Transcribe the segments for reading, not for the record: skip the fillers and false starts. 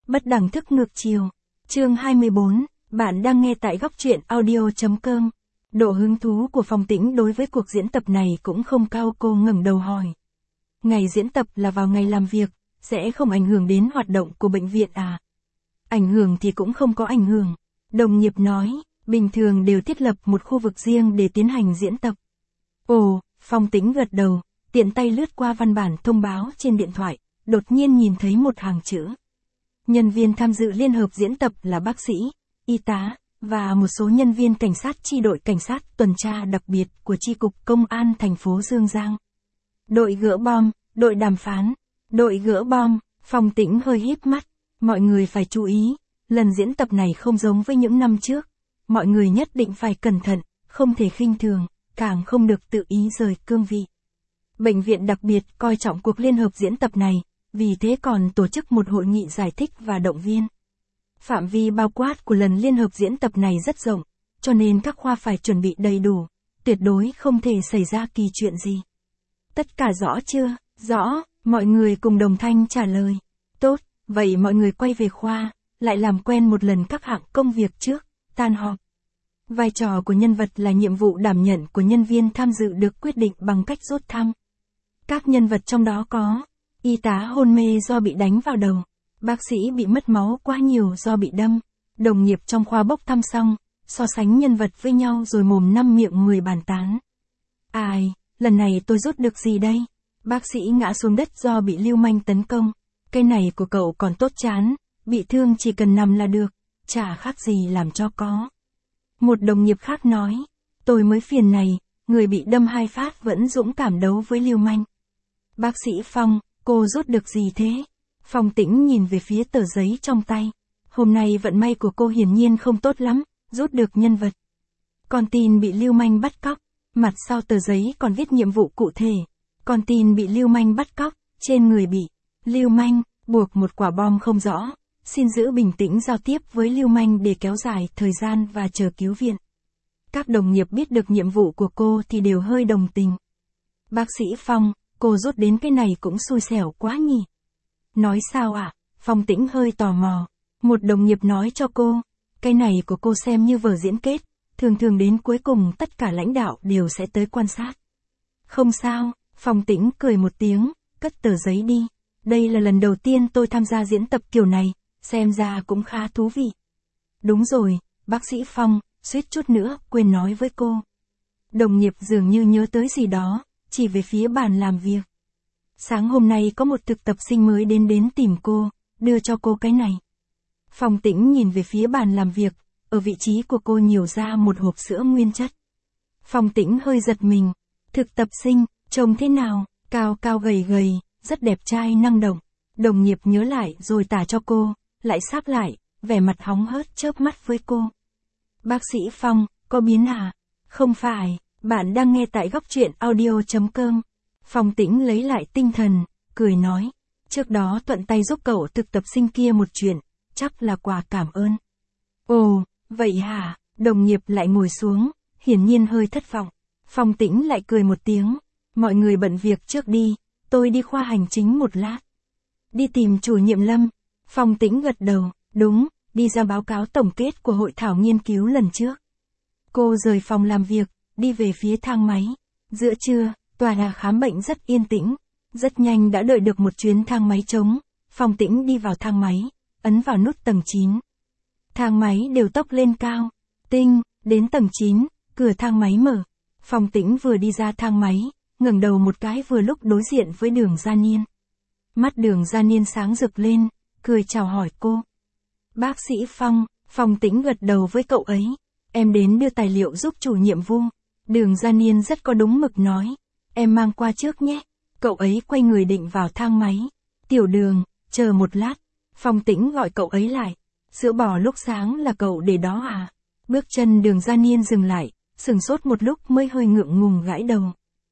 Bất đẳng thức ngược chiều. Chương 24, bạn đang nghe tại góc truyện audio.com. Độ hứng thú của Phong Tĩnh đối với cuộc diễn tập này cũng không cao, cô ngẩng đầu hỏi. Ngày diễn tập là vào ngày làm việc, sẽ không ảnh hưởng đến hoạt động của bệnh viện à? Ảnh hưởng thì cũng không có ảnh hưởng. Đồng nghiệp nói, bình thường đều thiết lập một khu vực riêng để tiến hành diễn tập. Ồ, Phong Tĩnh gật đầu, tiện tay lướt qua văn bản thông báo trên điện thoại, đột nhiên nhìn thấy một hàng chữ. Nhân viên tham dự liên hợp diễn tập là bác sĩ, y tá, và một số nhân viên cảnh sát chi đội cảnh sát tuần tra đặc biệt của chi cục công an thành phố Dương Giang. Đội gỡ bom, đội đàm phán, đội gỡ bom. Phong Tĩnh hơi híp mắt, mọi người phải chú ý, lần diễn tập này không giống với những năm trước. Mọi người nhất định phải cẩn thận, không thể khinh thường, càng không được tự ý rời cương vị. Bệnh viện đặc biệt coi trọng cuộc liên hợp diễn tập này, vì thế còn tổ chức một hội nghị giải thích và động viên. Phạm vi bao quát của lần liên hợp diễn tập này rất rộng, cho nên các khoa phải chuẩn bị đầy đủ, tuyệt đối không thể xảy ra kỳ chuyện gì. Tất cả rõ chưa? Rõ, mọi người cùng đồng thanh trả lời. Tốt, vậy mọi người quay về khoa, lại làm quen một lần các hạng công việc trước, tan họp. Vai trò của nhân vật là nhiệm vụ đảm nhận của nhân viên tham dự được quyết định bằng cách rút thăm. Các nhân vật trong đó có y tá hôn mê do bị đánh vào đầu, bác sĩ bị mất máu quá nhiều do bị đâm, đồng nghiệp trong khoa bốc thăm xong, so sánh nhân vật với nhau rồi mồm năm miệng 10 bàn tán. Ai, lần này tôi rút được gì đây? Bác sĩ ngã xuống đất do bị lưu manh tấn công. Cái này của cậu còn tốt chán, bị thương chỉ cần nằm là được, chả khác gì làm cho có. Một đồng nghiệp khác nói, tôi mới phiền này, người bị đâm 2 phát vẫn dũng cảm đấu với lưu manh. Bác sĩ Phong, cô rút được gì thế? Phong Tĩnh nhìn về phía tờ giấy trong tay. Hôm nay vận may của cô hiển nhiên không tốt lắm, rút được nhân vật. Con tin bị lưu manh bắt cóc, mặt sau tờ giấy còn viết nhiệm vụ cụ thể. Con tin bị lưu manh bắt cóc, trên người bị lưu manh buộc một quả bom không rõ. Xin giữ bình tĩnh giao tiếp với lưu manh để kéo dài thời gian và chờ cứu viện. Các đồng nghiệp biết được nhiệm vụ của cô thì đều hơi đồng tình. Bác sĩ Phong, cô rút đến cái này cũng xui xẻo quá nhỉ. Nói sao ạ? Phong Tĩnh hơi tò mò. Một đồng nghiệp nói cho cô, cái này của cô xem như vở diễn kết, thường thường đến cuối cùng tất cả lãnh đạo đều sẽ tới quan sát. Không sao, Phong Tĩnh cười một tiếng, cất tờ giấy đi. Đây là lần đầu tiên tôi tham gia diễn tập kiểu này, xem ra cũng khá thú vị. Đúng rồi, bác sĩ Phong, suýt chút nữa quên nói với cô. Đồng nghiệp dường như nhớ tới gì đó, chỉ về phía bàn làm việc. Sáng hôm nay có một thực tập sinh mới đến tìm cô, đưa cho cô cái này. Phong Tĩnh nhìn về phía bàn làm việc, ở vị trí của cô nhiều ra một hộp sữa nguyên chất. Phong Tĩnh hơi giật mình, thực tập sinh, trông thế nào, cao cao gầy gầy, rất đẹp trai năng động. Đồng nghiệp nhớ lại rồi tả cho cô, lại sáp lại, vẻ mặt hóng hớt chớp mắt với cô. Bác sĩ Phong, có biến à? Không phải, bạn đang nghe tại góc truyện audio.com. Phong Tĩnh lấy lại tinh thần, cười nói, trước đó thuận tay giúp cậu thực tập sinh kia một chuyện, chắc là quà cảm ơn. Ồ, vậy hả? Đồng nghiệp lại ngồi xuống, hiển nhiên hơi thất vọng. Phong Tĩnh lại cười một tiếng, mọi người bận việc trước đi, tôi đi khoa hành chính một lát. Đi tìm chủ nhiệm Lâm. Phong Tĩnh gật đầu, đúng, đi ra báo cáo tổng kết của hội thảo nghiên cứu lần trước. Cô rời phòng làm việc, đi về phía thang máy. Giữa trưa, tòa nhà khám bệnh rất yên tĩnh, rất nhanh đã đợi được một chuyến thang máy trống. Phong Tĩnh đi vào thang máy, ấn vào nút tầng 9. Thang máy đều tốc lên cao, tinh, đến tầng 9, cửa thang máy mở. Phong Tĩnh vừa đi ra thang máy, ngẩng đầu một cái vừa lúc đối diện với Đường Gia Niên. Mắt Đường Gia Niên sáng rực lên, cười chào hỏi cô. Bác sĩ Phong, Phong Tĩnh gật đầu với cậu ấy. Em đến đưa tài liệu giúp chủ nhiệm Vu. Đường Gia Niên rất có đúng mực nói. Em mang qua trước nhé. Cậu ấy quay người định vào thang máy. Tiểu Đường, chờ một lát. Phong Tĩnh gọi cậu ấy lại. Sữa bò lúc sáng là cậu để đó à? Bước chân Đường Gia Niên dừng lại, sửng sốt một lúc mới hơi ngượng ngùng gãi đầu.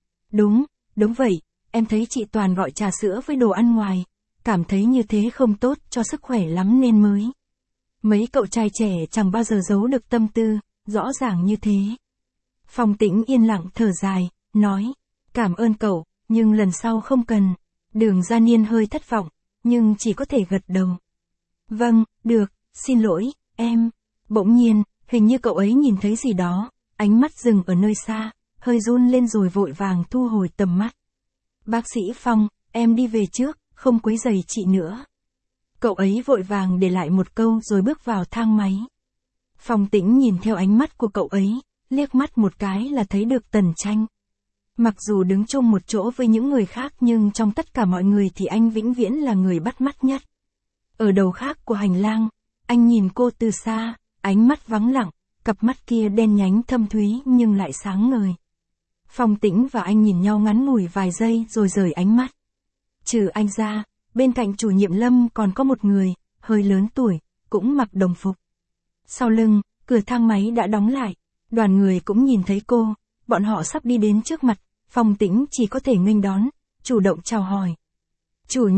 Đúng vậy, em thấy chị toàn gọi trà sữa với đồ ăn ngoài, cảm thấy như thế không tốt cho sức khỏe lắm nên mới. Mấy cậu trai trẻ chẳng bao giờ giấu được tâm tư, rõ ràng như thế. Phong Tĩnh yên lặng thở dài, nói, cảm ơn cậu, nhưng lần sau không cần. Đường Gia Niên hơi thất vọng, nhưng chỉ có thể gật đầu. Vâng, được, xin lỗi, em. Bỗng nhiên, hình như cậu ấy nhìn thấy gì đó, ánh mắt dừng ở nơi xa, hơi run lên rồi vội vàng thu hồi tầm mắt. Bác sĩ Phong, em đi về trước, không quấy rầy chị nữa. Cậu ấy vội vàng để lại một câu rồi bước vào thang máy. Phong Tĩnh nhìn theo ánh mắt của cậu ấy, liếc mắt một cái là thấy được Tần Tranh. Mặc dù đứng chung một chỗ với những người khác nhưng trong tất cả mọi người thì anh vĩnh viễn là người bắt mắt nhất. Ở đầu khác của hành lang, anh nhìn cô từ xa, ánh mắt vắng lặng, cặp mắt kia đen nhánh thâm thúy nhưng lại sáng ngời. Phong Tĩnh và anh nhìn nhau ngắn ngủi vài giây rồi rời ánh mắt. Trừ anh ra, bên cạnh chủ nhiệm Lâm còn có một người, hơi lớn tuổi, cũng mặc đồng phục. Sau lưng, cửa thang máy đã đóng lại, đoàn người cũng nhìn thấy cô, bọn họ sắp đi đến trước mặt, Phong Tĩnh chỉ có thể nghênh đón, chủ động chào hỏi. Chủ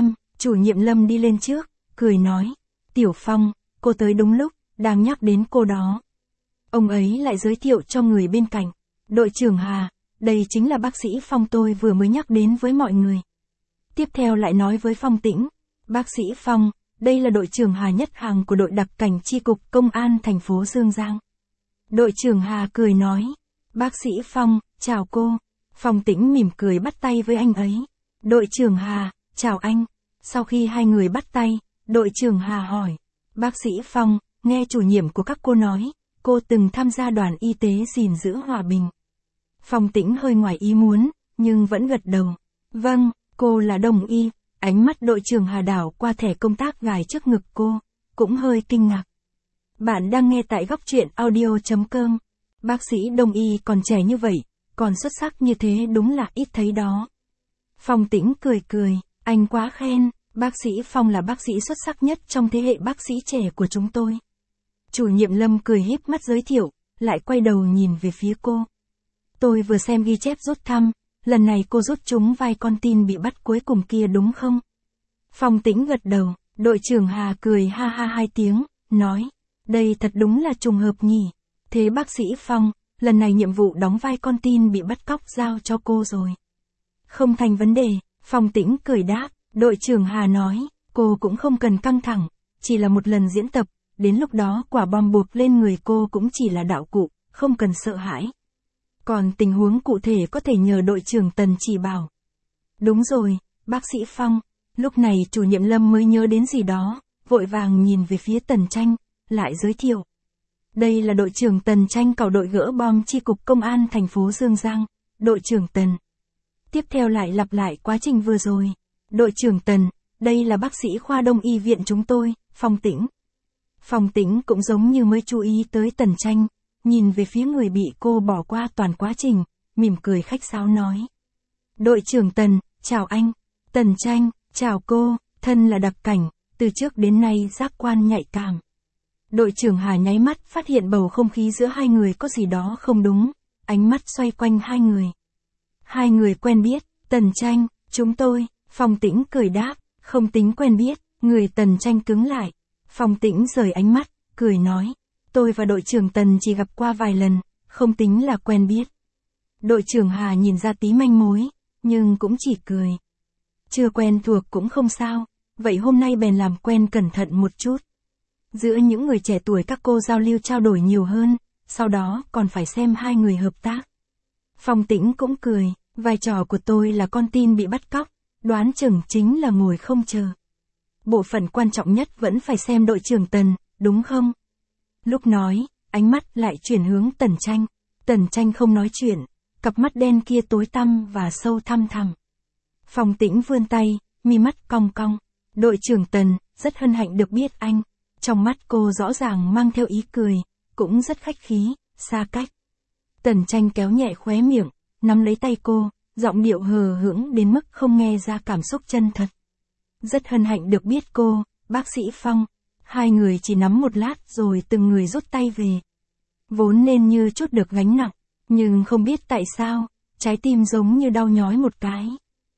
nhiệm Lâm đi lên trước, cười nói, Tiểu Phong, cô tới đúng lúc, đang nhắc đến cô đó. Ông ấy lại giới thiệu cho người bên cạnh, đội trưởng Hà, đây chính là bác sĩ Phong tôi vừa mới nhắc đến với mọi người. Tiếp theo lại nói với Phong Tĩnh, bác sĩ Phong, đây là đội trưởng Hà Nhất Hàng của đội đặc cảnh chi cục công an thành phố Dương Giang. Đội trưởng Hà cười nói, bác sĩ Phong, chào cô. Phong Tĩnh mỉm cười bắt tay với anh ấy. Đội trưởng Hà, chào anh. Sau khi hai người bắt tay, đội trưởng Hà hỏi, bác sĩ Phong, nghe chủ nhiệm của các cô nói, cô từng tham gia đoàn y tế gìn giữ hòa bình. Phong Tĩnh hơi ngoài ý muốn, nhưng vẫn gật đầu. Vâng, cô là đồng y. Ánh mắt đội trưởng Hà đảo qua thẻ công tác gài trước ngực cô, cũng hơi kinh ngạc. Bạn đang nghe tại góc truyện audio.com. Bác sĩ đông y còn trẻ như vậy, còn xuất sắc như thế đúng là ít thấy đó. Phong Tĩnh cười, anh quá khen, bác sĩ Phong là bác sĩ xuất sắc nhất trong thế hệ bác sĩ trẻ của chúng tôi. Chủ nhiệm Lâm cười híp mắt giới thiệu, lại quay đầu nhìn về phía cô. Tôi vừa xem ghi chép rút thăm, lần này cô rút trúng vai con tin bị bắt cuối cùng kia đúng không? Phong Tĩnh gật đầu, đội trưởng Hà cười ha ha hai tiếng, nói, đây thật đúng là trùng hợp nhỉ. Thế bác sĩ Phong, lần này nhiệm vụ đóng vai con tin bị bắt cóc giao cho cô rồi. Không thành vấn đề, Phong Tĩnh cười đáp, đội trưởng Hà nói, cô cũng không cần căng thẳng, chỉ là một lần diễn tập, đến lúc đó quả bom buộc lên người cô cũng chỉ là đạo cụ, không cần sợ hãi. Còn tình huống cụ thể có thể nhờ đội trưởng Tần chỉ bảo. Đúng rồi, bác sĩ Phong, lúc này chủ nhiệm Lâm mới nhớ đến gì đó, vội vàng nhìn về phía Tần Tranh, lại giới thiệu. Đây là đội trưởng Tần Tranh cào đội gỡ bom chi cục công an thành phố Dương Giang, đội trưởng Tần. Tiếp theo lại lặp lại quá trình vừa rồi. Đội trưởng Tần, đây là bác sĩ khoa đông y viện chúng tôi, Phong Tĩnh. Phong Tĩnh cũng giống như mới chú ý tới Tần Tranh, nhìn về phía người bị cô bỏ qua toàn quá trình, mỉm cười khách sáo nói. Đội trưởng Tần, chào anh. Tần Tranh, chào cô, thân là đặc cảnh, từ trước đến nay giác quan nhạy cảm. Đội trưởng Hà nháy mắt phát hiện bầu không khí giữa hai người có gì đó không đúng, ánh mắt xoay quanh hai người. Hai người quen biết, Tần Tranh, chúng tôi, Phong Tĩnh cười đáp, không tính quen biết, người Tần Tranh cứng lại. Phong Tĩnh rời ánh mắt, cười nói, tôi và đội trưởng Tần chỉ gặp qua vài lần, không tính là quen biết. Đội trưởng Hà nhìn ra tí manh mối, nhưng cũng chỉ cười. Chưa quen thuộc cũng không sao, vậy hôm nay bèn làm quen cẩn thận một chút. Giữa những người trẻ tuổi các cô giao lưu trao đổi nhiều hơn, sau đó còn phải xem hai người hợp tác. Phong Tĩnh cũng cười, vai trò của tôi là con tin bị bắt cóc, đoán chừng chính là ngồi không chờ. Bộ phận quan trọng nhất vẫn phải xem đội trưởng Tần, đúng không? Lúc nói, ánh mắt lại chuyển hướng Tần Tranh. Tần Tranh không nói chuyện, cặp mắt đen kia tối tăm và sâu thăm thẳm. Phong Tĩnh vươn tay, mi mắt cong cong. Đội trưởng Tần, rất hân hạnh được biết anh. Trong mắt cô rõ ràng mang theo ý cười, cũng rất khách khí, xa cách. Tần Tranh kéo nhẹ khóe miệng, nắm lấy tay cô, giọng điệu hờ hững đến mức không nghe ra cảm xúc chân thật. Rất hân hạnh được biết cô, bác sĩ Phong. Hai người chỉ nắm một lát rồi từng người rút tay về. Vốn nên như chút được gánh nặng, nhưng không biết tại sao, trái tim giống như đau nhói một cái.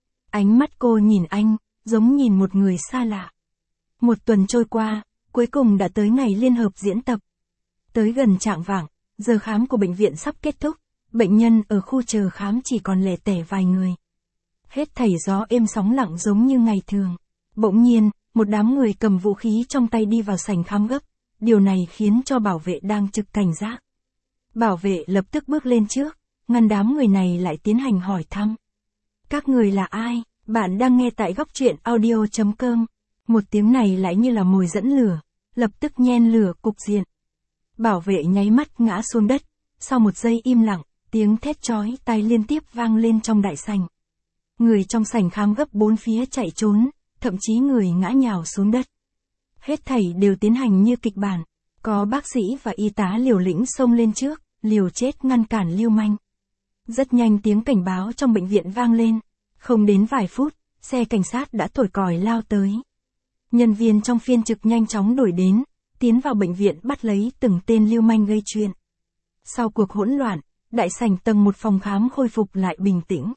Ánh mắt cô nhìn anh, giống nhìn một người xa lạ. Một tuần trôi qua, cuối cùng đã tới ngày liên hợp diễn tập. Tới gần chạng vạng, giờ khám của bệnh viện sắp kết thúc, bệnh nhân ở khu chờ khám chỉ còn lẻ tẻ vài người. Hết thảy gió êm sóng lặng giống như ngày thường. Bỗng nhiên, một đám người cầm vũ khí trong tay đi vào sảnh khám gấp, điều này khiến cho bảo vệ đang trực cảnh giác. Bảo vệ lập tức bước lên trước, ngăn đám người này lại tiến hành hỏi thăm. Các người là ai? Bạn đang nghe tại góc truyện audio.com. Một tiếng này lại như là mồi dẫn lửa, lập tức nhen lửa cục diện. Bảo vệ nháy mắt ngã xuống đất, sau một giây im lặng, tiếng thét chói tai liên tiếp vang lên trong đại sảnh. Người trong sảnh khám gấp bốn phía chạy trốn, thậm chí người ngã nhào xuống đất. Hết thảy đều tiến hành như kịch bản, có bác sĩ và y tá liều lĩnh xông lên trước, liều chết ngăn cản lưu manh. Rất nhanh tiếng cảnh báo trong bệnh viện vang lên, không đến vài phút, xe cảnh sát đã thổi còi lao tới. Nhân viên trong phiên trực nhanh chóng đuổi đến, tiến vào bệnh viện bắt lấy từng tên lưu manh gây chuyện. Sau cuộc hỗn loạn, đại sảnh tầng 1 phòng khám khôi phục lại bình tĩnh.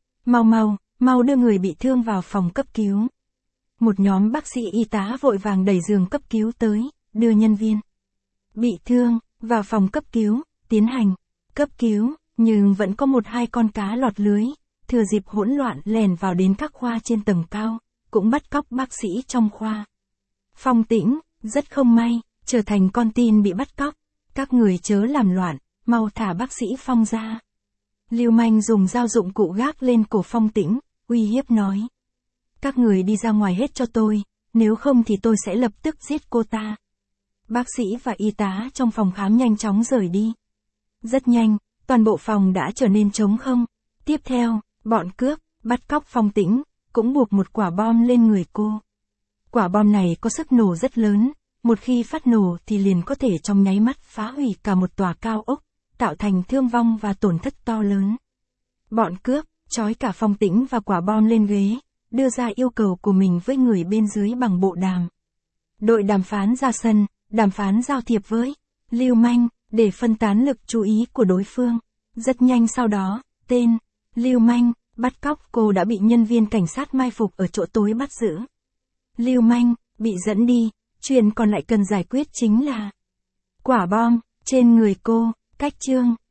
Mau đưa người bị thương vào phòng cấp cứu. Một nhóm bác sĩ y tá vội vàng đẩy giường cấp cứu tới, đưa nhân viên bị thương vào phòng cấp cứu, tiến hành cấp cứu, nhưng vẫn có 1-2 con cá lọt lưới, thừa dịp hỗn loạn lèn vào đến các khoa trên tầng cao, cũng bắt cóc bác sĩ trong khoa. Phong Tĩnh, rất không may, trở thành con tin bị bắt cóc, các người chớ làm loạn, mau thả bác sĩ Phong ra. Lưu manh dùng dao dụng cụ gác lên cổ Phong Tĩnh, uy hiếp nói. Các người đi ra ngoài hết cho tôi, nếu không thì tôi sẽ lập tức giết cô ta. Bác sĩ và y tá trong phòng khám nhanh chóng rời đi. Rất nhanh, toàn bộ phòng đã trở nên trống không. Tiếp theo, bọn cướp, bắt cóc Phong Tĩnh, cũng buộc một quả bom lên người cô. Quả bom này có sức nổ rất lớn, một khi phát nổ thì liền có thể trong nháy mắt phá hủy cả một tòa cao ốc, tạo thành thương vong và tổn thất to lớn. Bọn cướp, trói cả Phong Tĩnh và quả bom lên ghế, đưa ra yêu cầu của mình với người bên dưới bằng bộ đàm. Đội đàm phán ra sân, đàm phán giao thiệp với lưu manh, để phân tán lực chú ý của đối phương. Rất nhanh sau đó, tên lưu manh bắt cóc cô đã bị nhân viên cảnh sát mai phục ở chỗ tối bắt giữ. Lưu manh bị dẫn đi, chuyện còn lại cần giải quyết chính là quả bom trên người cô. Cách chương